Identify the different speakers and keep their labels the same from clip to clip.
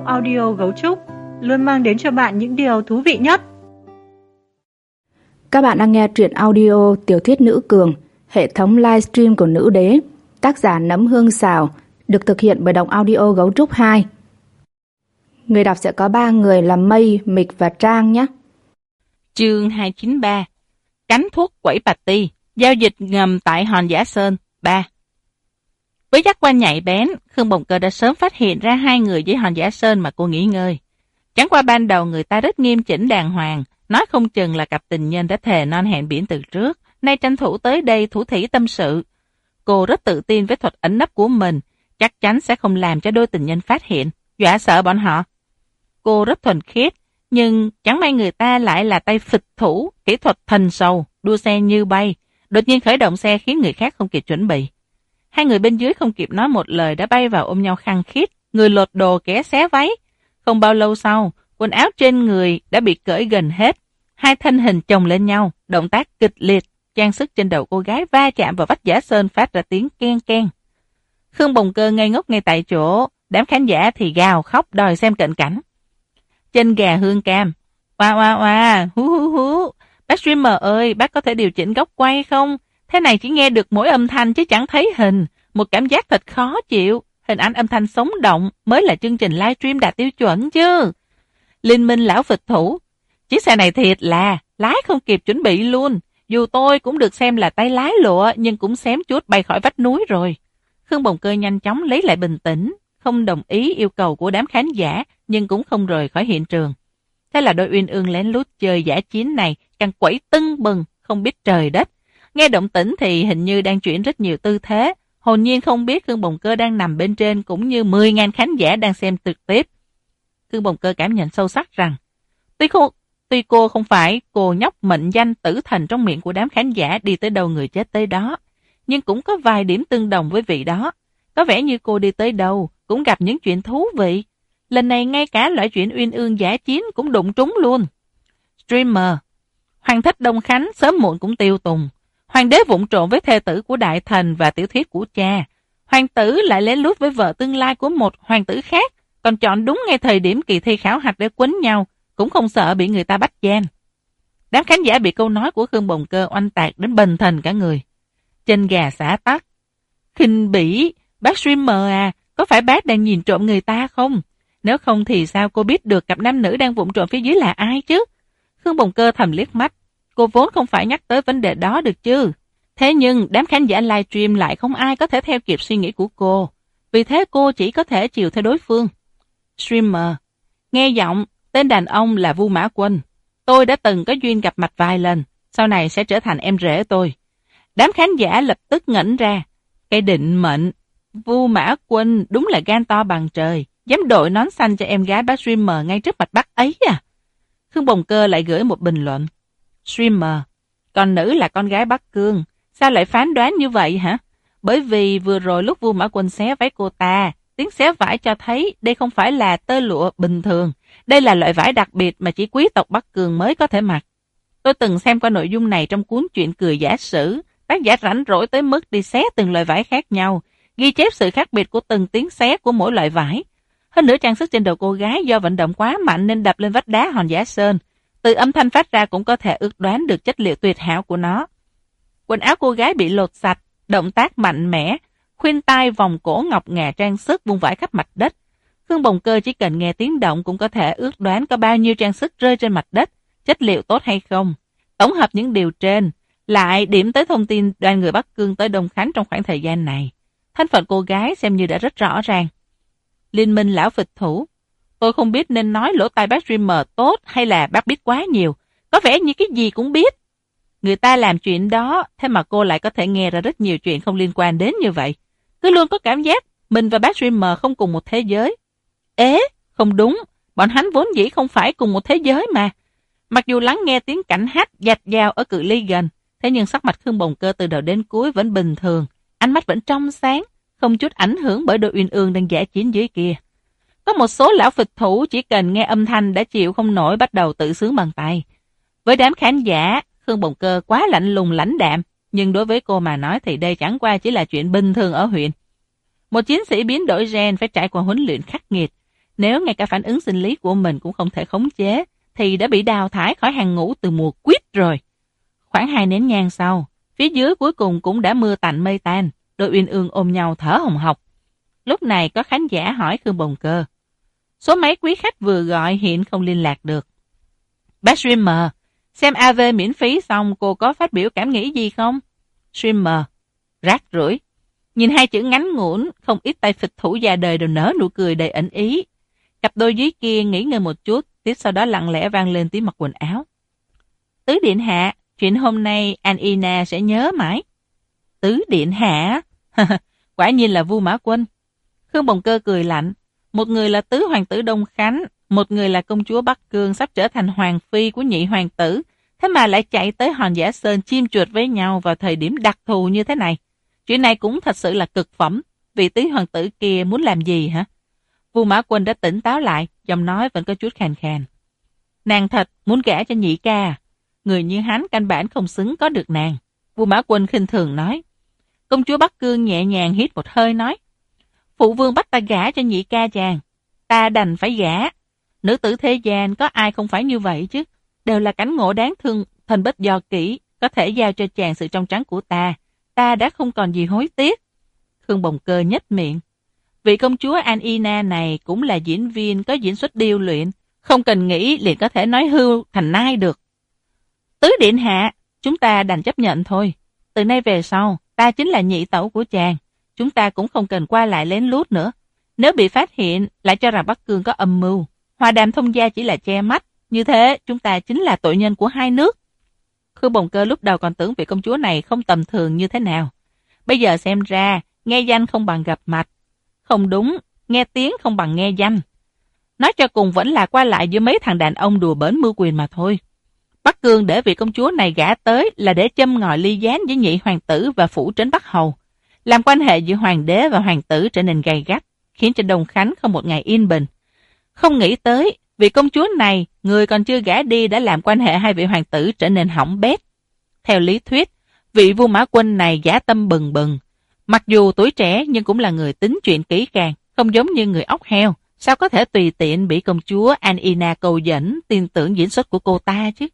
Speaker 1: audio Gấu Trúc luôn mang đến cho bạn những điều thú vị nhất.
Speaker 2: Các bạn đang nghe truyện audio Tiểu thuyết Nữ Cường, hệ thống livestream của Nữ Đế, tác giả Nấm Hương Xào, được thực hiện bởi Đọc Audio Gấu Trúc 2. Người đọc sẽ có 3 người là Mây, Mịch và Trang nhé.
Speaker 3: Chương 293 Cánh thuốc quẩy Patty, giao dịch ngầm tại Hòn Giả Sơn 3. Với giác quan nhạy bén, Khương Bồng Cơ đã sớm phát hiện ra 2 người dưới Hòn Giả Sơn mà cô nghỉ ngơi. Chẳng qua ban đầu người ta rất nghiêm chỉnh đàng hoàng, nói không chừng là cặp tình nhân đã thề non hẹn biển từ trước, nay tranh thủ tới đây thủ thỉ tâm sự. Cô rất tự tin với thuật ẩn nấp của mình, chắc chắn sẽ không làm cho đôi tình nhân phát hiện, dọa sợ bọn họ. Cô rất thuần khiết, nhưng chẳng may người ta lại là tay phịch thủ, kỹ thuật thần sầu, đua xe như bay, đột nhiên khởi động xe khiến người khác không kịp chuẩn bị. 2 người bên dưới không kịp nói một lời đã bay vào ôm nhau khăng khít, người lột đồ kẻ xé váy. Không bao lâu sau, quần áo trên người đã bị cởi gần hết. 2 thân hình chồng lên nhau, động tác kịch liệt, trang sức trên đầu cô gái va chạm vào vách giả sơn phát ra tiếng ken ken. Khương Bồng Cơ ngây ngốc ngay tại chỗ, đám khán giả thì gào khóc đòi xem cận cảnh. Chân gà hương cam, oa oa oa, hú hú hú. Bác streamer ơi, bác có thể điều chỉnh góc quay không? Thế này chỉ nghe được mỗi âm thanh chứ chẳng thấy hình. Một cảm giác thật khó chịu. Hình ảnh âm thanh sống động mới là chương trình livestream đạt tiêu chuẩn chứ. Liên minh lão phịch thủ. Chiếc xe này thiệt là lái không kịp chuẩn bị luôn. Dù tôi cũng được xem là tay lái lụa nhưng cũng xém chút bay khỏi vách núi rồi. Khương Bồng Cơ nhanh chóng lấy lại bình tĩnh, không đồng ý yêu cầu của đám khán giả nhưng cũng không rời khỏi hiện trường. Thế là đôi uyên ương lén lút chơi giả chiến này càng quẩy tưng bừng, không biết trời đất. Nghe động tĩnh thì hình như đang chuyển rất nhiều tư thế, hồn nhiên không biết Khương Bồng Cơ đang nằm bên trên cũng như 10.000 khán giả đang xem trực tiếp. Khương Bồng Cơ cảm nhận sâu sắc rằng, tuy cô không phải cô nhóc mệnh danh tử thần trong miệng của đám khán giả đi tới đâu người chết tới đó, nhưng cũng có vài điểm tương đồng với vị đó. Có vẻ như cô đi tới đâu cũng gặp những chuyện thú vị. Lần này ngay cả loại chuyện uyên ương giả chiến cũng đụng trúng luôn. Streamer, Hoàng thất Đông Khánh sớm muộn cũng tiêu tùng. Hoàng đế vụng trộn với thê tử của đại thần và tiểu thuyết của cha. Hoàng tử lại lén lút với vợ tương lai của một hoàng tử khác, còn chọn đúng ngay thời điểm kỳ thi khảo hạch để quýnh nhau, cũng không sợ bị người ta bắt gian. Đám khán giả bị câu nói của Khương Bồng Cơ oanh tạc đến bần thần cả người. Chân gà xả tắc. Khinh bỉ, bác streamer à, có phải bác đang nhìn trộm người ta không? Nếu không thì sao cô biết được cặp nam nữ đang vụng trộm phía dưới là ai chứ? Khương Bồng Cơ thầm liếc mắt. Cô vốn không phải nhắc tới vấn đề đó được chứ. Thế nhưng đám khán giả livestream lại không ai có thể theo kịp suy nghĩ của cô. Vì thế cô chỉ có thể chiều theo đối phương. Streamer, nghe giọng, tên đàn ông là Vu Mã Quân. Tôi đã từng có duyên gặp mặt vài lần, sau này sẽ trở thành em rể tôi. Đám khán giả lập tức ngẩn ra. Cái định mệnh, Vu Mã Quân đúng là gan to bằng trời, dám đội nón xanh cho em gái bác streamer ngay trước mặt bác ấy à. Khương Bồng Cơ lại gửi một bình luận. Streamer, còn nữ là con gái Bắc Cương, sao lại phán đoán như vậy hả? Bởi vì vừa rồi lúc Vu Mã Quân xé váy cô ta, tiếng xé vải cho thấy đây không phải là tơ lụa bình thường, đây là loại vải đặc biệt mà chỉ quý tộc Bắc Cương mới có thể mặc. Tôi từng xem qua nội dung này trong cuốn truyện cười giả sử, tác giả rảnh rỗi tới mức đi xé từng loại vải khác nhau, ghi chép sự khác biệt của từng tiếng xé của mỗi loại vải. Hơn nữa trang sức trên đầu cô gái do vận động quá mạnh nên đập lên vách đá Hòn Giả Sơn. Từ âm thanh phát ra cũng có thể ước đoán được chất liệu tuyệt hảo của nó. Quần áo cô gái bị lột sạch, động tác mạnh mẽ, khuyên tai vòng cổ ngọc ngà trang sức vung vãi khắp mặt đất. Khương Bồng Cơ chỉ cần nghe tiếng động cũng có thể ước đoán có bao nhiêu trang sức rơi trên mặt đất, chất liệu tốt hay không. Tổng hợp những điều trên, lại điểm tới thông tin đoàn người Bắc Cương tới Đông Khánh trong khoảng thời gian này. Thân phận cô gái xem như đã rất rõ ràng. Liên minh lão phịch thủ. Tôi không biết nên nói lỗ tai bác streamer tốt hay là bác biết quá nhiều. Có vẻ như cái gì cũng biết. Người ta làm chuyện đó, thế mà cô lại có thể nghe ra rất nhiều chuyện không liên quan đến như vậy. Cứ luôn có cảm giác mình và bác streamer không cùng một thế giới. Ế, không đúng. Bọn hắn vốn dĩ không phải cùng một thế giới mà. Mặc dù lắng nghe tiếng cảnh hát dạt dào ở cự ly gần, thế nhưng sắc mặt Khương Bồng Cơ từ đầu đến cuối vẫn bình thường. Ánh mắt vẫn trong sáng, không chút ảnh hưởng bởi đôi uyên ương đang giả chiến dưới kia. Có một số lão phịch thủ chỉ cần nghe âm thanh đã chịu không nổi bắt đầu tự sướng bằng tay. Với đám khán giả, Khương Bồng Cơ quá lạnh lùng lãnh đạm, nhưng đối với cô mà nói thì đây chẳng qua chỉ là chuyện bình thường ở huyện. Một chiến sĩ biến đổi gen phải trải qua huấn luyện khắc nghiệt. Nếu ngay cả phản ứng sinh lý của mình cũng không thể khống chế, thì đã bị đào thải khỏi hàng ngũ từ mùa quýt rồi. Khoảng 2 nén nhang sau, phía dưới cuối cùng cũng đã mưa tạnh mây tan, đôi uyên ương ôm nhau thở hồng hộc. Lúc này có khán giả hỏi Khương Bồng Cơ. Số mấy quý khách vừa gọi hiện không liên lạc được. Bác streamer, xem AV miễn phí xong cô có phát biểu cảm nghĩ gì không? Streamer, rác rưởi. Nhìn hai chữ ngắn ngủn, không ít tay phịch thủ già đời đều nở nụ cười đầy ẩn ý. Cặp đôi dưới kia nghỉ ngơi một chút, tiếp sau đó lặng lẽ vang lên tiếng mặc quần áo. Tứ điện hạ, chuyện hôm nay anh Ina sẽ nhớ mãi. Tứ điện hạ? Quả nhiên là Vu Mã Quân. Khương Bồng Cơ cười lạnh. Một người là tứ hoàng tử Đông Khánh, một người là công chúa Bắc Cương sắp trở thành hoàng phi của nhị hoàng tử. Thế mà lại chạy tới Hòn Giả Sơn chim chuột với nhau vào thời điểm đặc thù như thế này. Chuyện này cũng thật sự là cực phẩm. Vị tứ hoàng tử kia muốn làm gì hả? Vu Mã Quân đã tỉnh táo lại, giọng nói vẫn có chút khàn khàn. Nàng thật muốn gả cho nhị ca. Người như hắn căn bản không xứng có được nàng. Vu Mã Quân khinh thường nói. Công chúa Bắc Cương nhẹ nhàng hít một hơi nói. Phụ vương bắt ta gả cho nhị ca chàng. Ta đành phải gả. Nữ tử thế gian có ai không phải như vậy chứ. Đều là cảnh ngộ đáng thương, thần bích do kỹ. Có thể giao cho chàng sự trong trắng của ta. Ta đã không còn gì hối tiếc. Khương Bồng Cơ nhếch miệng. Vị công chúa Anina này cũng là diễn viên có diễn xuất điêu luyện. Không cần nghĩ liền có thể nói hưu thành nai được. Tứ điện hạ, chúng ta đành chấp nhận thôi. Từ nay về sau, ta chính là nhị tẩu của chàng. Chúng ta cũng không cần qua lại lén lút nữa. Nếu bị phát hiện, lại cho rằng Bắc Cương có âm mưu. Hòa đàm thông gia chỉ là che mắt. Như thế, chúng ta chính là tội nhân của hai nước. Khương Bồng Cơ lúc đầu còn tưởng vị công chúa này không tầm thường như thế nào. Bây giờ xem ra, nghe danh không bằng gặp mặt. Không đúng, nghe tiếng không bằng nghe danh. Nói cho cùng vẫn là qua lại với mấy thằng đàn ông đùa bỡn mưu quyền mà thôi. Bắc Cương để vị công chúa này gả tới là để châm ngòi ly gián với nhị hoàng tử và phủ trấn Bắc Hầu. Làm quan hệ giữa hoàng đế và hoàng tử trở nên gay gắt, khiến cho Đông Khánh không một ngày yên bình. Không nghĩ tới, vị công chúa này, người còn chưa gả đi đã làm quan hệ hai vị hoàng tử trở nên hỏng bét. Theo lý thuyết, vị Vu Mã Quân này dã tâm bừng bừng. Mặc dù tuổi trẻ nhưng cũng là người tính chuyện kỹ càng, không giống như người ốc heo. Sao có thể tùy tiện bị công chúa Anina cầu dẫn tin tưởng diễn xuất của cô ta chứ?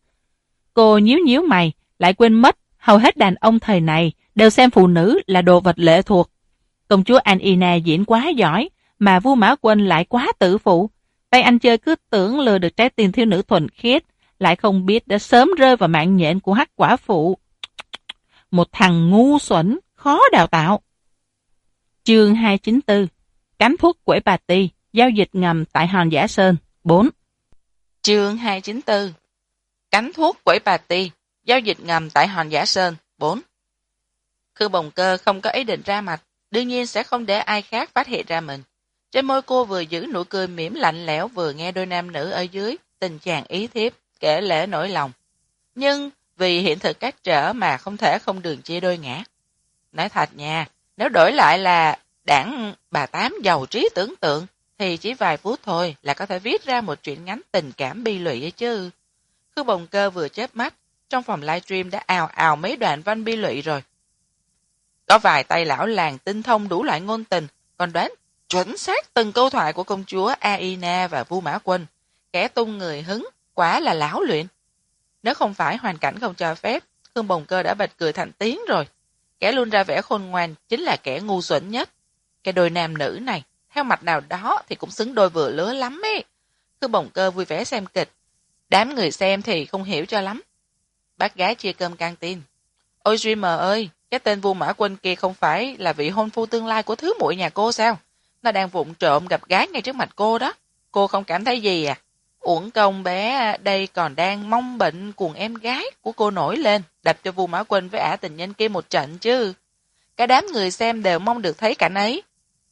Speaker 3: Cô nhíu nhíu mày, lại quên mất, hầu hết đàn ông thời này đều xem phụ nữ là đồ vật lệ thuộc. Công chúa Anina diễn quá giỏi, mà Vu Mã Quân lại quá tự phụ. Tay anh chơi cứ tưởng lừa được trái tim thiếu nữ thuần khiết, lại không biết đã sớm rơi vào mạng nhện của hắc quả phụ. Một thằng ngu xuẩn, khó đào tạo. Chương 294 Cánh thuốc quẩy bà ti, giao dịch ngầm tại Hòn Giả Sơn 4. Chương 294 Cánh thuốc quẩy bà ti, giao dịch ngầm tại Hòn Giả Sơn 4. Khương Bồng Cơ không có ý định ra mặt, đương nhiên sẽ không để ai khác phát hiện ra mình. Trên môi cô vừa giữ nụ cười mỉm lạnh lẽo vừa nghe đôi nam nữ ở dưới tình chàng ý thiếp kể lể nỗi lòng. Nhưng vì hiện thực cách trở mà không thể không đường chia đôi ngã. Nói thật nha, nếu đổi lại là đảng bà Tám giàu trí tưởng tượng thì chỉ vài phút thôi là có thể viết ra một truyện ngắn tình cảm bi lụy ấy chứ. Khương Bồng Cơ vừa chớp mắt, trong phòng livestream đã ào ào mấy đoạn văn bi lụy rồi. Có vài tay lão làng tinh thông đủ loại ngôn tình, còn đoán chuẩn xác từng câu thoại của công chúa Aina và Vu Mã Quân. Kẻ tung người hứng, quá là lão luyện. Nếu không phải hoàn cảnh không cho phép, Khương Bồng Cơ đã bật cười thành tiếng rồi. Kẻ luôn ra vẻ khôn ngoan chính là kẻ ngu xuẩn nhất. Cái đôi nam nữ này, theo mặt nào đó thì cũng xứng đôi vừa lứa lắm ấy. Khương Bồng Cơ vui vẻ xem kịch. Đám người xem thì không hiểu cho lắm. Bác gái chia cơm căng tin. Ôi streamer ơi, cái tên Vu Mã Quân kia không phải là vị hôn phu tương lai của thứ muội nhà cô sao? Nó đang vụng trộm gặp gái ngay trước mặt cô đó. Cô không cảm thấy gì à? Uổng công bé đây còn đang mong bệnh cuồng em gái của cô nổi lên, đập cho Vu Mã Quân với ả tình nhân kia một trận chứ. Cả đám người xem đều mong được thấy cảnh ấy.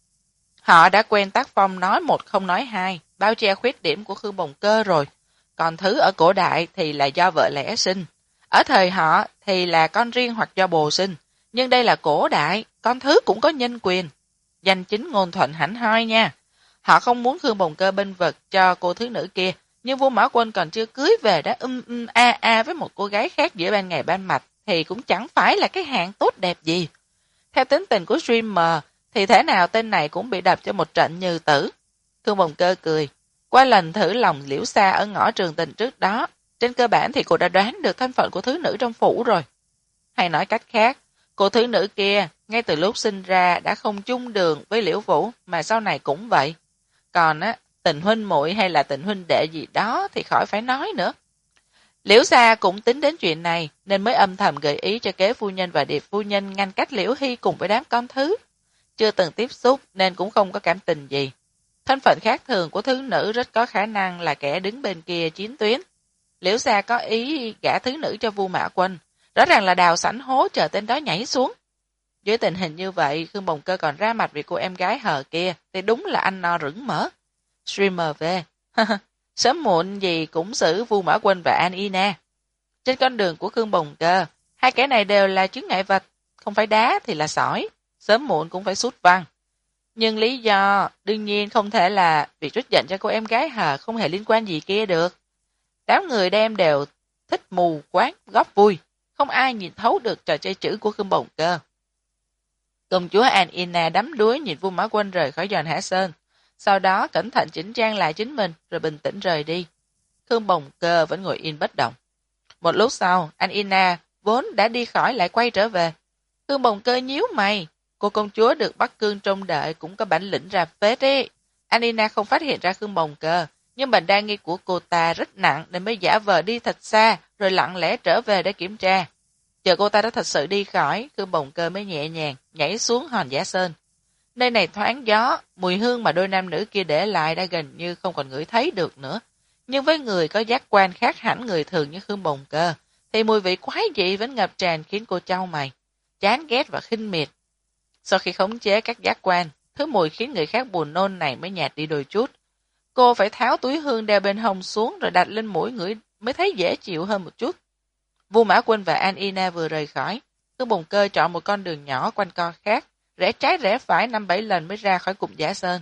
Speaker 3: Họ đã quen tác phong nói một không nói hai, bao che khuyết điểm của Khương Bồng Cơ rồi. Còn thứ ở cổ đại thì là do vợ lẽ sinh. Ở thời họ thì là con riêng hoặc do bồ sinh. Nhưng đây là cổ đại, con thứ cũng có nhân quyền. Danh chính ngôn thuận hẳn hoi nha. Họ không muốn Khương Bồng Cơ bênh vực cho cô thứ nữ kia, nhưng Vu Mã Quân còn chưa cưới về đã a với một cô gái khác giữa ban ngày ban mặt thì cũng chẳng phải là cái hạng tốt đẹp gì. Theo tính tình của streamer thì thế nào tên này cũng bị đập cho một trận như tử.
Speaker 4: Khương Bồng Cơ cười. Qua lần thử lòng Liễu Sa ở ngõ trường tình trước đó, trên cơ bản thì cô đã đoán được thân phận của thứ nữ trong phủ rồi. Hay nói cách khác, cô thứ nữ kia ngay từ lúc sinh ra đã không chung đường với Liễu Vũ, mà sau này cũng vậy. Còn tình huynh muội hay là tình huynh đệ gì đó thì khỏi phải nói nữa. Liễu Sa cũng tính đến chuyện này nên mới âm thầm gợi ý cho kế phu nhân và điệp phu nhân ngăn cách Liễu Hy cùng với đám con thứ. Chưa từng tiếp xúc nên cũng không có cảm tình gì. Thân phận khác thường của thứ nữ rất có khả năng là kẻ đứng bên kia chiến tuyến. Liễu Sa có ý gả thứ nữ cho Vu Mã Quân, rõ ràng là đào sẵn hố chờ tên đó nhảy xuống. Dưới tình hình như vậy, Khương Bồng Cơ còn ra mặt vì cô em gái hờ kia thì đúng là ăn no rửng mỡ. Streamer về. Sớm muộn gì cũng xử Vu Mã Quân và An Ina. Trên con đường của Khương Bồng Cơ, hai kẻ này đều là chướng ngại vật, không phải đá thì là sỏi, sớm muộn cũng phải sút văn. Nhưng lý do đương nhiên không thể là việc trút giận cho cô em gái hờ không hề liên quan gì kia được. Đám người đem đều thích mù quáng góp vui, không ai nhìn thấu được trò chơi chữ của Khương Bồng Cơ. Công chúa An Ina đắm đuối nhìn Vu Mã Quân rời khỏi Giòn Hạ Sơn, sau đó cẩn thận chỉnh trang lại chính mình rồi bình tĩnh rời đi. Khương Bồng Cơ vẫn ngồi yên bất động. Một lúc sau, An Ina vốn đã đi khỏi lại quay trở về. Khương Bồng Cơ nhíu mày, cô công chúa được Bắc Cương trông đợi cũng có bản lĩnh ra phết ấy. An Ina không phát hiện ra Khương Bồng Cơ, nhưng bệnh đa nghi của cô ta rất nặng nên mới giả vờ đi thật xa rồi lặng lẽ trở về để kiểm tra. Chờ cô ta đã thật sự đi khỏi, Khương Bồng Cơ mới nhẹ nhàng nhảy xuống Hòn Giả Sơn. Nơi này thoáng gió, mùi hương mà đôi nam nữ kia để lại đã gần như không còn ngửi thấy được nữa. Nhưng với người có giác quan khác hẳn người thường như Khương Bồng Cơ, thì mùi vị quái dị vẫn ngập tràn khiến cô chau mày, chán ghét và khinh miệt. Sau khi khống chế các giác quan, thứ mùi khiến người khác buồn nôn này mới nhạt đi đôi chút. Cô phải tháo túi hương đeo bên hông xuống rồi đặt lên mũi ngửi mới thấy dễ chịu hơn một chút. Vu Mã Quân và An Ina vừa rời khỏi, Khương Bồng Cơ chọn một con đường nhỏ quanh co khác, rẽ trái rẽ phải 5-7 lần mới ra khỏi cụm Giả Sơn.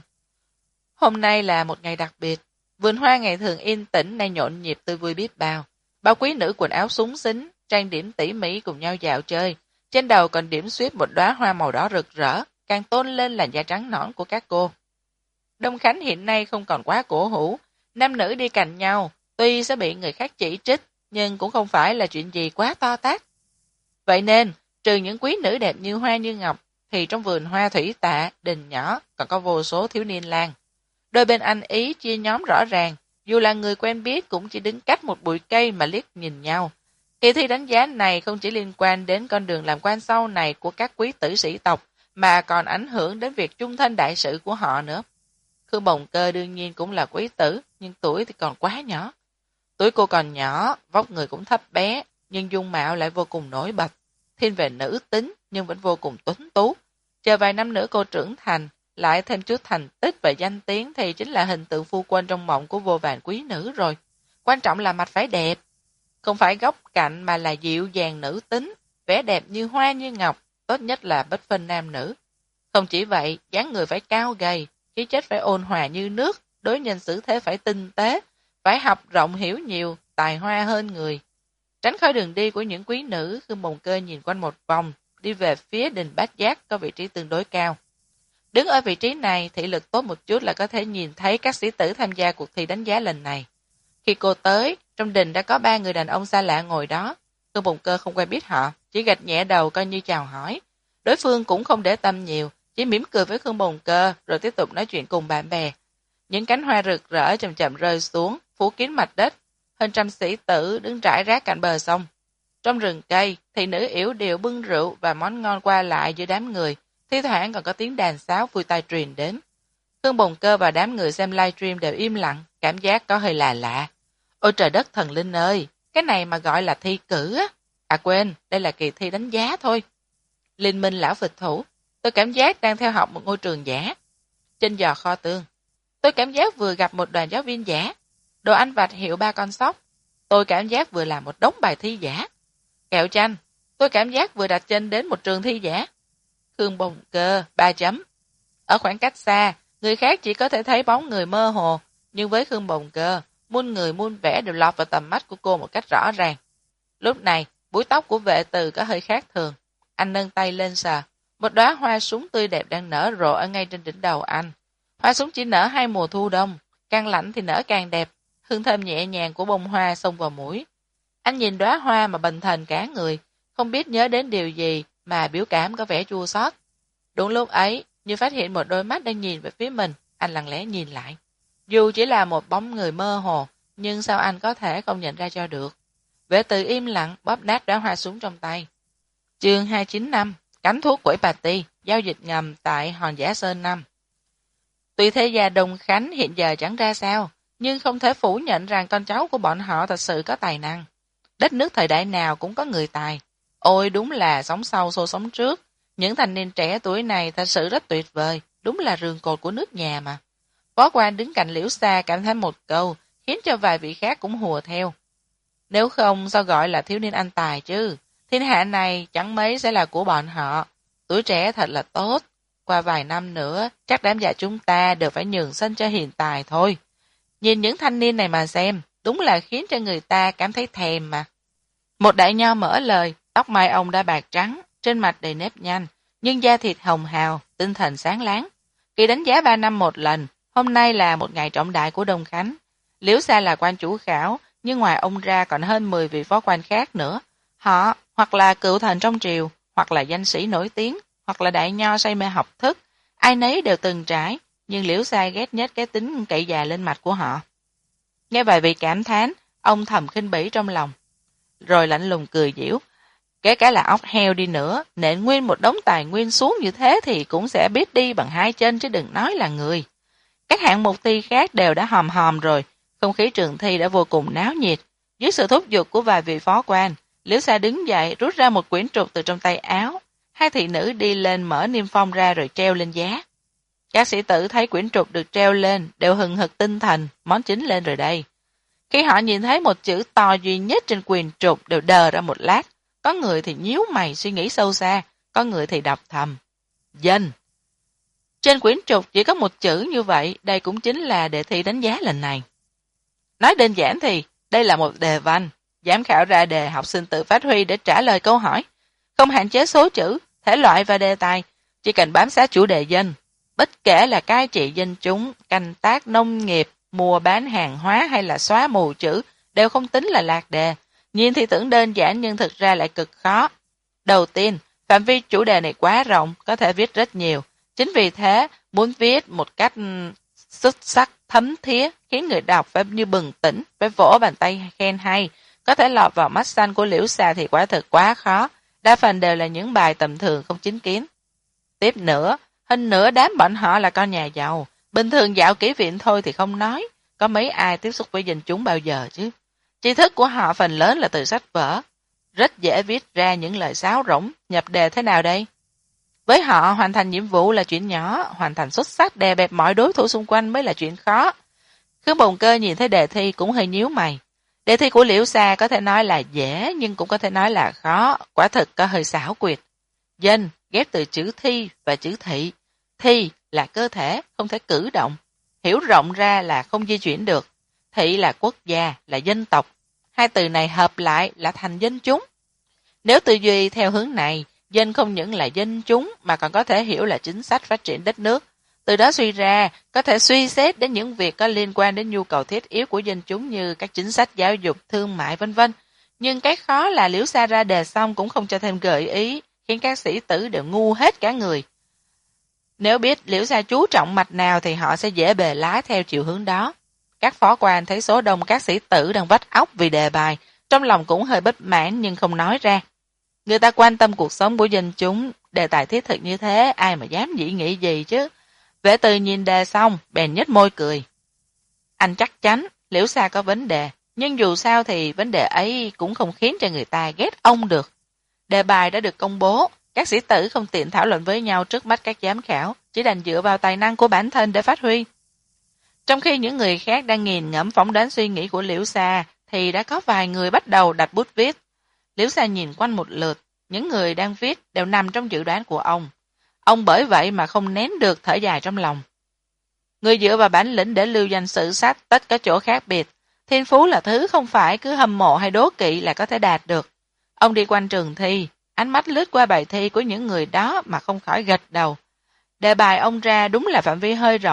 Speaker 4: Hôm nay là một ngày đặc biệt, vườn hoa ngày thường yên tĩnh nay nhộn nhịp tươi vui biết bao. Bao quý nữ quần áo súng xính, trang điểm tỉ mỉ cùng nhau dạo chơi, trên đầu còn điểm xuyết một đóa hoa màu đỏ rực rỡ, càng tôn lên làn da trắng nõn của các cô. Đông Khánh hiện nay không còn quá cổ hủ, nam nữ đi cạnh nhau, tuy sẽ bị người khác chỉ trích, nhưng cũng không phải là chuyện gì quá to tát. Vậy nên, trừ những quý nữ đẹp như hoa như ngọc, thì trong vườn hoa thủy tạ, đình nhỏ còn có vô số thiếu niên lang. Đôi bên anh ý chia nhóm rõ ràng, dù là người quen biết cũng chỉ đứng cách một bụi cây mà liếc nhìn nhau. Kỳ thi đánh giá này không chỉ liên quan đến con đường làm quan sau này của các quý tử sĩ tộc, mà còn ảnh hưởng đến việc chung thân đại sự của họ nữa. Khương Bồng Cơ đương nhiên cũng là quý tử, nhưng tuổi thì còn quá nhỏ. Tuổi cô còn nhỏ, vóc người cũng thấp bé, nhưng dung mạo lại vô cùng nổi bật. Thiên về nữ tính nhưng vẫn vô cùng tuấn tú. Chờ vài năm nữa cô trưởng thành, lại thêm chút thành tích và danh tiếng thì chính là hình tượng phu quân trong mộng của vô vàn quý nữ rồi. Quan trọng là mặt phải đẹp. Không phải góc cạnh mà là dịu dàng nữ tính, vẻ đẹp như hoa như ngọc, tốt nhất là bất phân nam nữ. Không chỉ vậy, dáng người phải cao gầy, khí chất phải ôn hòa như nước, đối nhân xử thế phải tinh tế, phải học rộng hiểu nhiều, tài hoa hơn người. Tránh khỏi đường đi của những quý nữ, Khương Bồng Cơ nhìn quanh một vòng, đi về phía đình Bát Giác có vị trí tương đối cao. Đứng ở vị trí này, thị lực tốt một chút là có thể nhìn thấy các sĩ tử tham gia cuộc thi đánh giá lần này. Khi cô tới, trong đình đã có 3 người đàn ông xa lạ ngồi đó. Khương Bồng Cơ không quen biết họ, chỉ gật nhẹ đầu coi như chào hỏi. Đối phương cũng không để tâm nhiều, chỉ mỉm cười với Khương Bồng Cơ rồi tiếp tục nói chuyện cùng bạn bè. Những cánh hoa rực rỡ chậm chậm rơi xuống, phủ kín mặt đất. Hơn trăm sĩ tử đứng rải rác cạnh bờ sông. Trong rừng cây, thị nữ yểu điệu bưng rượu và món ngon qua lại giữa đám người, thi thoảng còn có tiếng đàn sáo vui tai truyền đến. Khương Bồng Cơ và đám người xem livestream đều im lặng, cảm giác có hơi là lạ. Ôi trời đất thần linh ơi, cái này mà gọi là thi cử á. À quên, đây là kỳ thi đánh giá thôi. Liên Minh lão phịch thủ, tôi cảm giác đang theo học một ngôi trường giả. Trên giò kho tương, tôi cảm giác vừa gặp một đoàn giáo viên giả. Đồ ăn vặt hiệu 3 con sóc, tôi cảm giác vừa làm một đống bài thi giả. Kẹo chanh, tôi cảm giác vừa đặt chân đến một trường thi giả. Khương Bồng Cơ, 3 chấm. Ở khoảng cách xa, người khác chỉ có thể thấy bóng người mơ hồ, nhưng với Khương Bồng Cơ, muôn người muôn vẻ đều lọt vào tầm mắt của cô một cách rõ ràng. Lúc này, búi tóc của vệ từ có hơi khác thường. Anh nâng tay lên sờ, một đóa hoa súng tươi đẹp đang nở rộ ở ngay trên đỉnh đầu anh. Hoa súng chỉ nở 2 mùa thu đông, càng lạnh thì nở càng đẹp, hương thơm nhẹ nhàng của bông hoa xông vào mũi. Anh nhìn đóa hoa mà bần thần cả người, không biết nhớ đến điều gì mà biểu cảm có vẻ chua xót. Đúng lúc ấy, như phát hiện một đôi mắt đang nhìn về phía mình, anh lặng lẽ nhìn lại. Dù chỉ là một bóng người mơ hồ, nhưng sao anh có thể không nhận ra cho được. Vệ Từ im lặng bóp nát đóa hoa súng trong tay. Chương 295, cánh thuốc quẩy bà Ti, giao dịch ngầm tại Hòn Giả Sơn 5. Tuy thế gia Đông Khánh hiện giờ chẳng ra sao, nhưng không thể phủ nhận rằng con cháu của bọn họ thật sự có tài năng. Đất nước thời đại nào cũng có người tài. Ôi đúng là sống sau xô sống trước. Những thanh niên trẻ tuổi này thật sự rất tuyệt vời, đúng là rường cột của nước nhà mà. Phó quan đứng cạnh Liễu Sa cảm thấy một câu, khiến cho vài vị khác cũng hùa theo. Nếu không sao gọi là thiếu niên anh tài chứ, thiên hạ này chẳng mấy sẽ là của bọn họ. Tuổi trẻ thật là tốt, qua vài năm nữa chắc đám già chúng ta đều phải nhường sân cho hiền tài thôi. Nhìn những thanh niên này mà xem, đúng là khiến cho người ta cảm thấy thèm mà. Một đại nho mở lời, tóc mai ông đã bạc trắng, trên mặt đầy nếp nhăn, nhưng da thịt hồng hào, tinh thần sáng láng. Kỳ đánh giá 3 năm một lần, hôm nay là một ngày trọng đại của Đông Khánh. Liễu Sa là quan chủ khảo, nhưng ngoài ông ra còn hơn 10 vị phó quan khác nữa. Họ hoặc là cựu thần trong triều, hoặc là danh sĩ nổi tiếng, hoặc là đại nho say mê học thức. Ai nấy đều từng trải, nhưng Liễu Sa ghét nhất cái tính cậy già lên mặt của họ. Nghe vài vị cảm thán, ông thầm khinh bỉ trong lòng. Rồi lạnh lùng cười giễu. Kể cả là ốc heo đi nữa, nện nguyên một đống tài nguyên xuống như thế thì cũng sẽ biết đi bằng 2 chân chứ đừng nói là người. Các hạng mục thi khác đều đã hòm hòm rồi, không khí trường thi đã vô cùng náo nhiệt. Dưới sự thúc giục của vài vị phó quan, Liễu Sa đứng dậy rút ra một quyển trục từ trong tay áo. Hai thị nữ đi lên mở niêm phong ra rồi treo lên giá. Các sĩ tử thấy quyển trục được treo lên đều hừng hực tinh thần, món chính lên rồi đây. Khi họ nhìn thấy một chữ to duy nhất trên quyển trục đều đờ ra một lát. Có người thì nhíu mày suy nghĩ sâu xa, có người thì đọc thầm. Danh. Trên quyển trục chỉ có một chữ như vậy, đây cũng chính là đề thi đánh giá lần này. Nói đơn giản thì, đây là một đề văn. Giám khảo ra đề học sinh tự phát huy để trả lời câu hỏi. Không hạn chế số chữ, thể loại và đề tài, chỉ cần bám sát chủ đề danh. Bất kể là cai trị dân chúng, canh tác nông nghiệp, mua bán hàng hóa hay là xóa mù chữ, đều không tính là lạc đề. Nhìn thì tưởng đơn giản nhưng thực ra lại cực khó. Đầu tiên, phạm vi chủ đề này quá rộng, có thể viết rất nhiều. Chính vì thế, muốn viết một cách xuất sắc, thấm thía, khiến người đọc phải như bừng tỉnh, phải vỗ bàn tay khen hay, có thể lọt vào mắt xanh của Liễu Sa thì quả thực quá khó. Đa phần đều là những bài tầm thường không chính kiến. Tiếp nữa, hơn nữa đám bọn họ là con nhà giàu. Bình thường dạo kỹ viện thôi thì không nói, có mấy ai tiếp xúc với dân chúng bao giờ chứ. Tri thức của họ phần lớn là từ sách vở. Rất dễ viết ra những lời sáo rỗng, nhập đề thế nào đây? Với họ, hoàn thành nhiệm vụ là chuyện nhỏ, hoàn thành xuất sắc đè bẹp mọi đối thủ xung quanh mới là chuyện khó. Khương Bồng Cơ nhìn thấy đề thi cũng hơi nhíu mày. Đề thi của Liễu Sa có thể nói là dễ nhưng cũng có thể nói là khó, quả thực có hơi xảo quyệt. Danh ghép từ chữ thi và chữ thị. Thi là cơ thể, không thể cử động. Hiểu rộng ra là không di chuyển được. Thị là quốc gia, là dân tộc. Hai từ này hợp lại là thành dân chúng. Nếu tư duy theo hướng này, dân không những là dân chúng mà còn có thể hiểu là chính sách phát triển đất nước. Từ đó suy ra, có thể suy xét đến những việc có liên quan đến nhu cầu thiết yếu của dân chúng như các chính sách giáo dục, thương mại v.v. Nhưng cái khó là Liễu Sa ra đề xong cũng không cho thêm gợi ý, khiến các sĩ tử đều ngu hết cả người. Nếu biết Liễu Sa chú trọng mạch nào thì họ sẽ dễ bề lái theo chiều hướng đó. Các phó quan thấy số đông các sĩ tử đang vắt óc vì đề bài, trong lòng cũng hơi bất mãn nhưng không nói ra. Người ta quan tâm cuộc sống của dân chúng, đề tài thiết thực như thế, ai mà dám dị nghị gì chứ. Vệ Từ nhìn đề xong, bèn nhếch môi cười. Anh chắc chắn Liễu Sa có vấn đề, nhưng dù sao thì vấn đề ấy cũng không khiến cho người ta ghét ông được. Đề bài đã được công bố, các sĩ tử không tiện thảo luận với nhau trước mắt các giám khảo, chỉ đành dựa vào tài năng của bản thân để phát huy. Trong khi những người khác đang nghiền ngẫm phỏng đoán suy nghĩ của Liễu Sa, thì đã có vài người bắt đầu đặt bút viết. Liễu Sa nhìn quanh một lượt, những người đang viết đều nằm trong dự đoán của ông. Ông bởi vậy mà không nén được thở dài trong lòng. Người dựa vào bản lĩnh để lưu danh sử sách tất có chỗ khác biệt. Thiên phú là thứ không phải cứ hâm mộ hay đố kỵ là có thể đạt được. Ông đi quanh trường thi, ánh mắt lướt qua bài thi của những người đó mà không khỏi gật đầu. Đề bài ông ra đúng là phạm vi hơi rộng,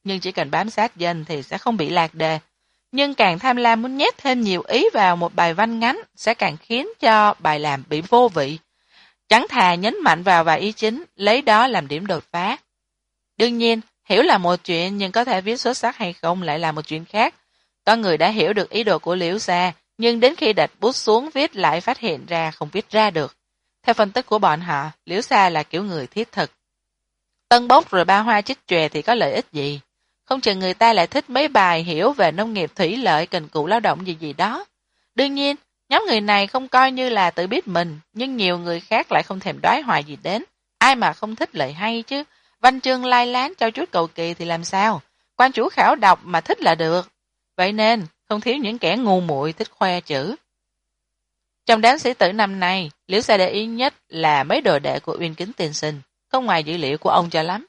Speaker 4: nhưng chỉ cần bám sát dân thì sẽ không bị lạc đề. Nhưng càng tham lam muốn nhét thêm nhiều ý vào một bài văn ngắn sẽ càng khiến cho bài làm bị vô vị. Chẳng thà nhấn mạnh vào vài ý chính, lấy đó làm điểm đột phá. Đương nhiên, hiểu là một chuyện nhưng có thể viết xuất sắc hay không lại là một chuyện khác. Có người đã hiểu được ý đồ của Liễu Sa, nhưng đến khi đặt bút xuống viết lại phát hiện ra không viết ra được. Theo phân tích của bọn họ, Liễu Sa là kiểu người thiết thực. Tân bốc rồi ba hoa chích chòe thì có lợi ích gì? Không chừng người ta lại thích mấy bài hiểu về nông nghiệp thủy lợi cần cù lao động gì gì đó. Đương nhiên, nhóm người này không coi như là tự biết mình, nhưng nhiều người khác lại không thèm đoái hoài gì đến. Ai mà không thích lời hay chứ? Văn chương lai láng trao chuốt cầu kỳ thì làm sao? Quan chủ khảo đọc mà thích là được. Vậy nên, không thiếu những kẻ ngu muội thích khoe chữ. Trong đám sĩ tử năm nay, Liễu Sa để ý nhất là mấy đồ đệ của Uyên Kính tiên sinh, không ngoài dữ liệu của ông cho lắm.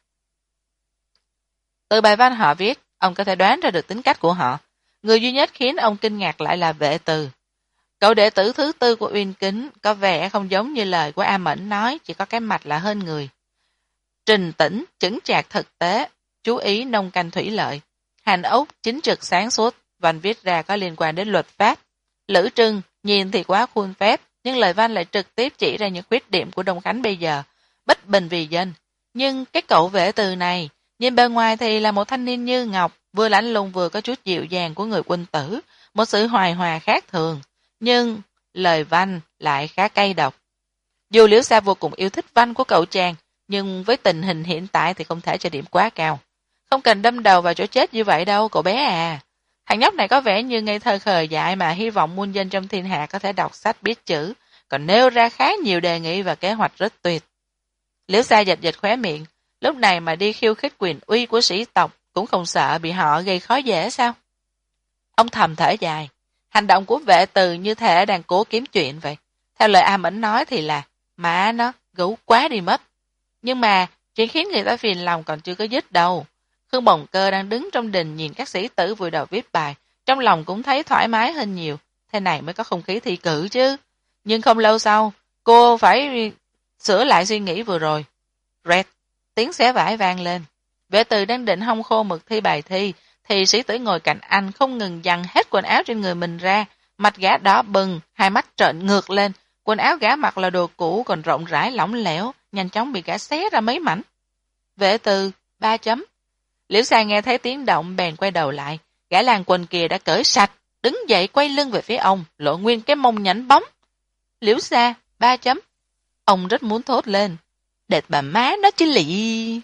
Speaker 4: Từ bài văn họ viết, ông có thể đoán ra được tính cách của họ. Người duy nhất khiến ông kinh ngạc lại là Vệ Từ. Cậu đệ tử thứ tư của Uyên Kính có vẻ không giống như lời của A Mẫn nói, chỉ có cái mạch là hơn người. Trình tĩnh, chững chạc thực tế, chú ý nông canh thủy lợi. Hành ốc, chính trực sáng suốt, văn viết ra có liên quan đến luật pháp. Lữ Trưng, nhìn thì quá khuôn phép, nhưng lời văn lại trực tiếp chỉ ra những khuyết điểm của Đông Khánh bây giờ, bất bình vì dân. Nhưng cái cậu Vệ Từ này, nhìn bề ngoài thì là một thanh niên như ngọc, vừa lạnh lùng vừa có chút dịu dàng của người quân tử, một sự hoài hòa khác thường. Nhưng lời văn lại khá cay độc. Dù Liễu Sa vô cùng yêu thích văn của cậu chàng, nhưng với tình hình hiện tại thì không thể cho điểm quá cao. Không cần đâm đầu vào chỗ chết như vậy đâu, cậu bé à. Thằng nhóc này có vẻ như ngây thơ khờ dại mà hy vọng muôn dân trong thiên hạ có thể đọc sách biết chữ, còn nêu ra khá nhiều đề nghị và kế hoạch rất tuyệt. Liễu Sa giật giật khóe miệng, lúc này mà đi khiêu khích quyền uy của sĩ tộc cũng không sợ bị họ gây khó dễ sao? Ông thầm thở dài, hành động của Vệ Từ như thể đang cố kiếm chuyện vậy. Theo lời A Mẫn nói thì là, má nó, gấu quá đi mất. Nhưng mà, chuyện khiến người ta phiền lòng còn chưa có dứt đâu. Khương Bồng Cơ đang đứng trong đình nhìn các sĩ tử vùi đầu viết bài, trong lòng cũng thấy thoải mái hơn nhiều, thế này mới có không khí thi cử chứ. Nhưng không lâu sau, cô phải sửa lại suy nghĩ vừa rồi. Rẹt, tiếng xé vải vang lên. Vệ Từ đang định hong khô mực thi bài thi, thì sĩ tử ngồi cạnh anh không ngừng giằng hết quần áo trên người mình ra, mặt gã đỏ bừng, hai mắt trợn ngược lên, quần áo gã mặc là đồ cũ còn rộng rãi lỏng lẻo, nhanh chóng bị gã xé ra mấy mảnh. Vệ Từ, 3 chấm. Liễu Sa nghe thấy tiếng động bèn quay đầu lại, gã làng quần kia đã cởi sạch, đứng dậy quay lưng về phía ông, lộ nguyên cái mông nhẵn bóng. Liễu Sa, 3 chấm. Ông rất muốn thốt lên, đệt bà má nó chứ lị.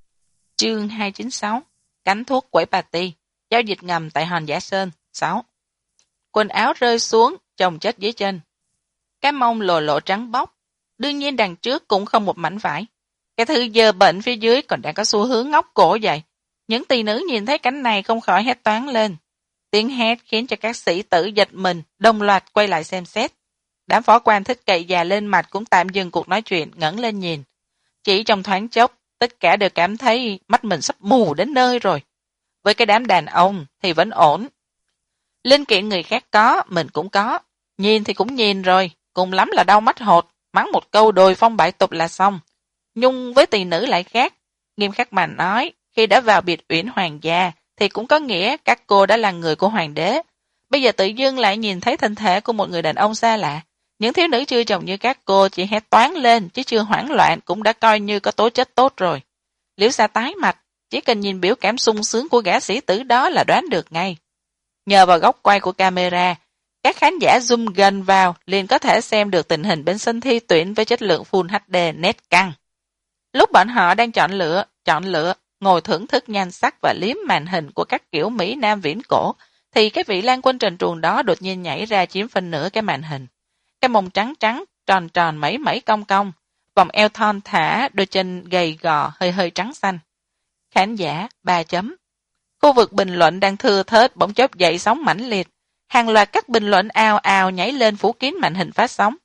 Speaker 4: Chương 296, cánh thuốc quẩy party, giao dịch ngầm tại Hòn Giả Sơn, 6. Quần áo rơi xuống, chồng chất dưới chân. Cái mông lồ lộ trắng bóc, đương nhiên đằng trước cũng không một mảnh vải. Cái thứ dơ bệnh phía dưới còn đang có xu hướng ngóc cổ vậy. Những tỳ nữ nhìn thấy cảnh này không khỏi hét toáng lên. Tiếng hét khiến cho các sĩ tử giật mình, đồng loạt quay lại xem xét. Đám phó quan thích cậy già lên mặt cũng tạm dừng cuộc nói chuyện, ngẩng lên nhìn. Chỉ trong thoáng chốc, tất cả đều cảm thấy mắt mình sắp mù đến nơi rồi. Với cái đám đàn ông thì vẫn ổn. Linh kiện người khác có, mình cũng có. Nhìn thì cũng nhìn rồi, cùng lắm là đau mắt hột, mắng một câu đồi phong bại tục là xong. Nhung với tỳ nữ lại khác. Nghiêm khắc mà nói, khi đã vào biệt uyển hoàng gia, thì cũng có nghĩa các cô đã là người của hoàng đế. Bây giờ tự dưng lại nhìn thấy thân thể của một người đàn ông xa lạ. Những thiếu nữ chưa chồng như các cô chỉ hét toáng lên, chứ chưa hoảng loạn cũng đã coi như có tố chất tốt rồi. Liễu Sa tái mặt, chỉ cần nhìn biểu cảm sung sướng của gã sĩ tử đó là đoán được ngay. Nhờ vào góc quay của camera, các khán giả zoom gần vào liền có thể xem được tình hình bên sân thi tuyển với chất lượng Full HD nét căng. Lúc bọn họ đang chọn lựa, ngồi thưởng thức nhan sắc và liếm màn hình của các kiểu Mỹ Nam viễn cổ, thì cái vị Lan Quân trần truồng đó đột nhiên nhảy ra chiếm phân nửa cái màn hình. Cái mông trắng trắng, tròn tròn mấy mấy cong cong, vòng eo thon thả, đôi chân gầy gò hơi hơi trắng xanh. Khán giả 3 chấm. Khu vực bình luận đang thưa thớt bỗng chốc dậy sóng mãnh liệt. Hàng loạt các bình luận ào ào nhảy lên phủ kín màn hình phát sóng.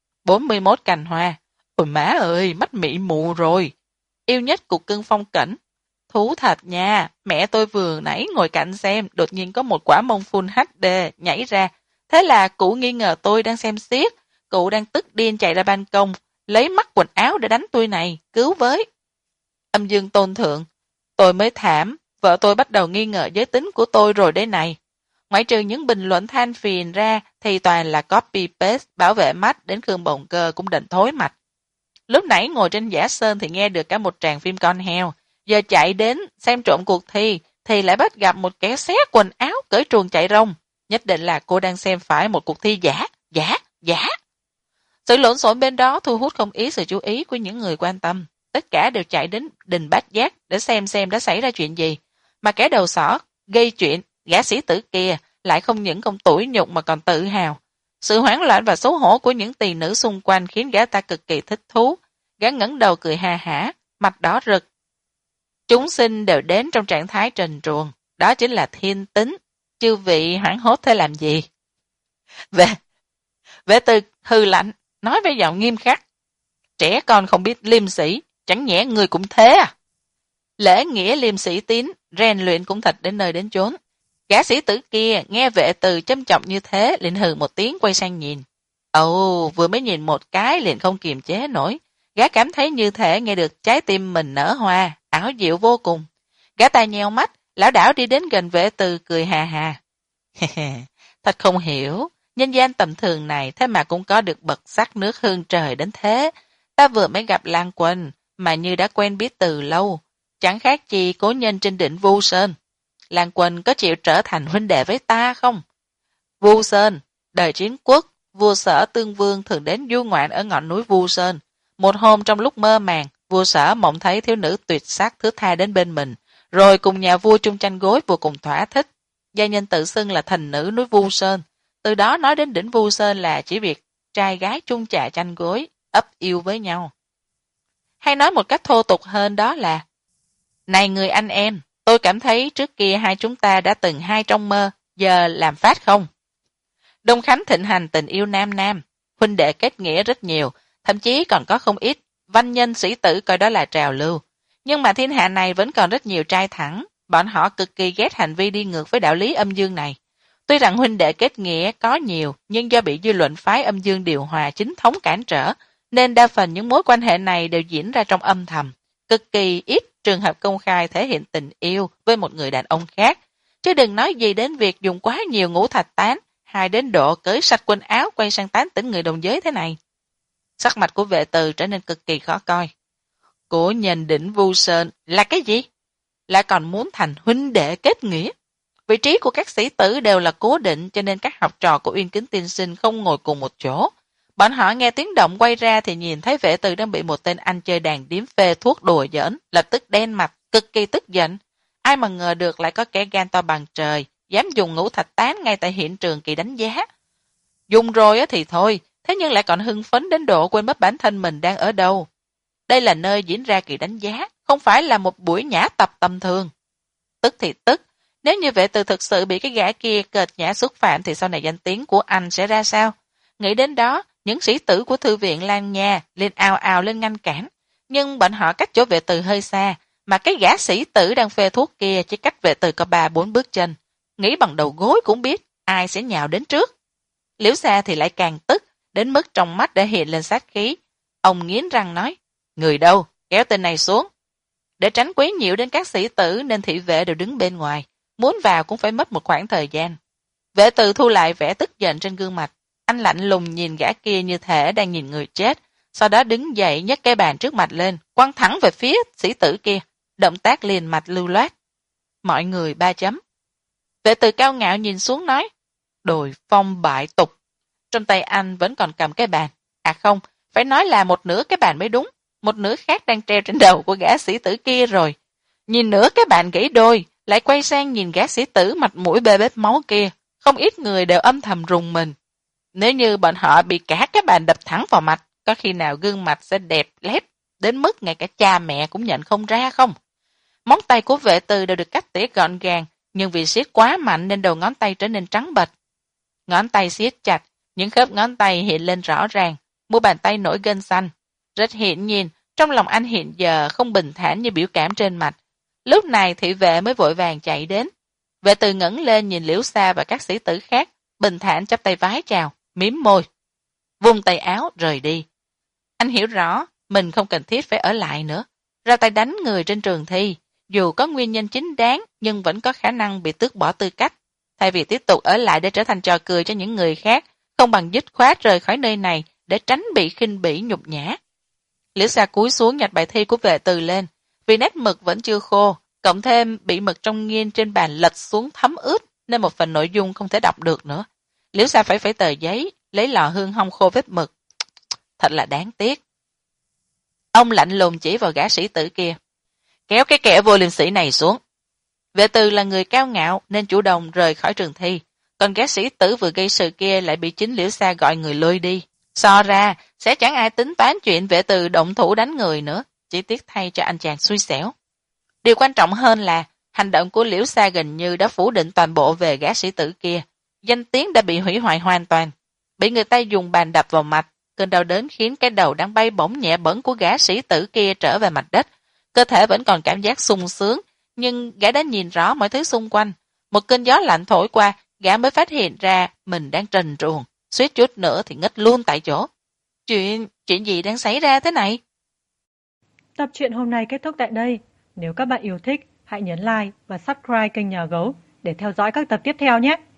Speaker 4: 41 cành hoa. Ôi má ơi, mắt mị mù rồi. Yêu nhất cục cưng Phong Cẩn. Thú thật nha, mẹ tôi vừa nãy ngồi cạnh xem, đột nhiên có một quả mông Full HD nhảy ra. Thế là cụ nghi ngờ tôi đang xem xiếc, cụ đang tức điên chạy ra ban công, lấy mắt quần áo để đánh tôi này, cứu với. Âm dương tôn thượng, tôi mới thảm, Vợ tôi bắt đầu nghi ngờ giới tính của tôi rồi đấy này. Ngoại trừ những bình luận than phiền ra thì toàn là copy-paste, bảo vệ mắt đến Khương Bồng Cơ cũng định thối mặt. Lúc nãy ngồi trên Giả Sơn thì nghe được cả một tràng phim con heo. Giờ chạy đến xem trộm cuộc thi thì lại bắt gặp một kẻ xé quần áo cởi truồng chạy rong. Nhất định là cô đang xem phải một cuộc thi giả. Sự lộn xộn bên đó thu hút không ít sự chú ý của những người quan tâm. Tất cả đều chạy đến đình Bát Giác để xem đã xảy ra chuyện gì. Mà kẻ đầu sỏ gây chuyện, gã sĩ tử kia lại không những không tủi nhục mà còn tự hào. Sự hoảng loạn và xấu hổ của những tỳ nữ xung quanh khiến gã ta cực kỳ thích thú. Gã ngẩng đầu cười ha hả, mặt đỏ rực. Chúng sinh đều đến trong trạng thái trần truồng. Đó chính là thiên tính. Chư vị hoảng hốt thế làm gì? Vệ Từ hư lạnh, nói với giọng nghiêm khắc. Trẻ con không biết liêm sĩ, chẳng nhẽ người cũng thế à? Lễ nghĩa liêm sĩ tín, rèn luyện cũng thật đến nơi đến chốn. Gã sĩ tử kia nghe Vệ Từ châm chọc như thế, liền hừ một tiếng quay sang nhìn. Vừa mới nhìn một cái liền không kiềm chế nổi. Gã cảm thấy như thể nghe được trái tim mình nở hoa, ảo diệu vô cùng. Gã ta nheo mắt, lão đảo đi đến gần Vệ Từ cười hà hà. Thật không hiểu, nhân gian tầm thường này thế mà cũng có được bậc sắc nước hương trời đến thế. Ta vừa mới gặp Lan Quân, mà như đã quen biết từ lâu. Chẳng khác chi cố nhân trên đỉnh Vu Sơn. Lan Quân có chịu trở thành huynh đệ với ta không? Vu Sơn, đời chiến quốc, vua Sở Tương Vương thường đến du ngoạn ở ngọn núi Vu Sơn. Một hôm trong lúc mơ màng, vua Sở mộng thấy thiếu nữ tuyệt sắc thước tha đến bên mình, rồi cùng nhà vua chung tranh gối vô cùng thỏa thích. Gia nhân tự xưng là thành nữ núi Vu Sơn. Từ đó nói đến đỉnh Vu Sơn là chỉ việc trai gái chung chạ tranh gối, ấp yêu với nhau. Hay nói một cách thô tục hơn đó là: Này người anh em, tôi cảm thấy trước kia hai chúng ta đã từng hai trong mơ, giờ làm phát không? Đông Khánh thịnh hành tình yêu nam nam, huynh đệ kết nghĩa rất nhiều, thậm chí còn có không ít văn nhân sĩ tử coi đó là trào lưu. Nhưng mà thiên hạ này vẫn còn rất nhiều trai thẳng, bọn họ cực kỳ ghét hành vi đi ngược với đạo lý âm dương này. Tuy rằng huynh đệ kết nghĩa có nhiều, nhưng do bị dư luận phái âm dương điều hòa chính thống cản trở, nên đa phần những mối quan hệ này đều diễn ra trong âm thầm. Cực kỳ ít trường hợp công khai thể hiện tình yêu với một người đàn ông khác. Chứ đừng nói gì đến việc dùng quá nhiều ngũ thạch tán, hay đến độ cởi sạch quần áo quay sang tán tỉnh người đồng giới thế này. Sắc mặt của Vệ Từ trở nên cực kỳ khó coi. Của nhân đỉnh Vu Sơn là cái gì? Lại còn muốn thành huynh đệ kết nghĩa. Vị trí của các sĩ tử đều là cố định, cho nên các học trò của Uyên Kính tiên sinh không ngồi cùng một chỗ. Bọn họ nghe tiếng động quay ra thì nhìn thấy Vệ Từ đang bị một tên anh chơi đàn điếm phê thuốc đùa giỡn, lập tức đen mặt, cực kỳ tức giận. Ai mà ngờ được lại có kẻ gan to bằng trời, dám dùng ngũ thạch tán ngay tại hiện trường kỳ đánh giá. Dùng rồi thì thôi, thế nhưng lại còn hưng phấn đến độ quên mất bản thân mình đang ở đâu. Đây là nơi diễn ra kỳ đánh giá, không phải là một buổi nhã tập tầm thường. Tức thì tức, nếu như Vệ Từ thực sự bị cái gã kia cợt nhã xúc phạm thì sau này danh tiếng của anh sẽ ra sao? Nghĩ đến đó, những sĩ tử của thư viện Lan Nha liền ào ào lên ngăn cản. Nhưng bọn họ cách chỗ Vệ Từ hơi xa, mà cái gã sĩ tử đang phê thuốc kia chỉ cách Vệ Từ có 3-4 bước chân. Nghĩ bằng đầu gối cũng biết ai sẽ nhào đến trước. Liễu Xa thì lại càng tức, đến mức trong mắt đã hiện lên sát khí. Ông nghiến răng nói: Người đâu, kéo tên này xuống. Để tránh quấy nhiễu đến các sĩ tử nên thị vệ đều đứng bên ngoài, muốn vào cũng phải mất một khoảng thời gian. Vệ Từ thu lại vẻ tức giận trên gương mặt, anh lạnh lùng nhìn gã kia như thể đang nhìn người chết, sau đó đứng dậy nhấc cái bàn trước mặt lên, quăng thẳng về phía sĩ tử kia, động tác liền mạch lưu loát. Mọi người 3 chấm. Vệ Từ cao ngạo nhìn xuống nói: Đồi phong bại tục. Trong tay anh vẫn còn cầm cái bàn. À không, phải nói là một nửa cái bàn mới đúng, một nửa khác đang treo trên đầu của gã sĩ tử kia rồi. Nhìn nửa cái bàn gãy đôi, lại quay sang nhìn gã sĩ tử mặt mũi bê bết máu kia, không ít người đều âm thầm rùng mình. Nếu như bọn họ bị cả cái bàn đập thẳng vào mặt, có khi nào gương mặt sẽ đẹp lép đến mức ngay cả cha mẹ cũng nhận không ra không? Móng tay của Vệ Từ đều được cắt tỉa gọn gàng, nhưng vì siết quá mạnh nên đầu ngón tay trở nên trắng bệch. Ngón tay siết chặt, những khớp ngón tay hiện lên rõ ràng, mu bàn tay nổi gân xanh. Rất hiển nhiên, trong lòng anh hiện giờ không bình thản như biểu cảm trên mặt. Lúc này thị vệ mới vội vàng chạy đến. Vệ Từ ngẩng lên nhìn Liễu Xa và các sĩ tử khác, bình thản chắp tay vái chào, mím môi, vung tay áo rời đi. Anh hiểu rõ mình không cần thiết phải ở lại nữa, ra tay đánh người trên trường thi, dù có nguyên nhân chính đáng nhưng vẫn có khả năng bị tước bỏ tư cách. Thay vì tiếp tục ở lại để trở thành trò cười cho những người khác, không bằng dứt khoát rời khỏi nơi này để tránh bị khinh bỉ nhục nhã. Liễu Sa cúi xuống nhặt bài thi của vệ từ lên, vì nét mực vẫn chưa khô, cộng thêm bị mực trong nghiên trên bàn lệch xuống thấm ướt nên một phần nội dung không thể đọc được nữa. Liễu Sa phải tờ giấy, lấy lọ hương hong khô vết mực. Thật là đáng tiếc. Ông lạnh lùng chỉ vào gã sĩ tử kia. Kéo cái kẻ vô liêm sỉ này xuống. Vệ từ là người cao ngạo nên chủ động rời khỏi trường thi, còn gã sĩ tử vừa gây sự kia lại bị chính Liễu Sa gọi người lôi đi. So ra, sẽ chẳng ai tính toán chuyện vệ từ động thủ đánh người nữa, chỉ tiếc thay cho anh chàng xui xẻo. Điều quan trọng hơn là, hành động của Liễu Sa gần như đã phủ định toàn bộ về gã sĩ tử kia. Danh tiếng đã bị hủy hoại hoàn toàn. Bị người ta dùng bàn đập vào mặt, cơn đau đớn khiến cái đầu đang bay bổng nhẹ bẩn của gã sĩ tử kia trở về mặt đất. Cơ thể vẫn còn cảm giác sung sướng, nhưng gã đã nhìn rõ mọi thứ xung quanh. Một cơn gió lạnh thổi qua, gã mới phát hiện ra mình đang trần truồng, suýt chút nữa thì ngất luôn tại chỗ. Chuyện gì đang xảy ra thế này?
Speaker 1: Tập truyện hôm nay kết thúc tại đây. Nếu các bạn yêu thích, hãy nhấn like và subscribe kênh Nhà Gấu để theo dõi các tập tiếp theo nhé.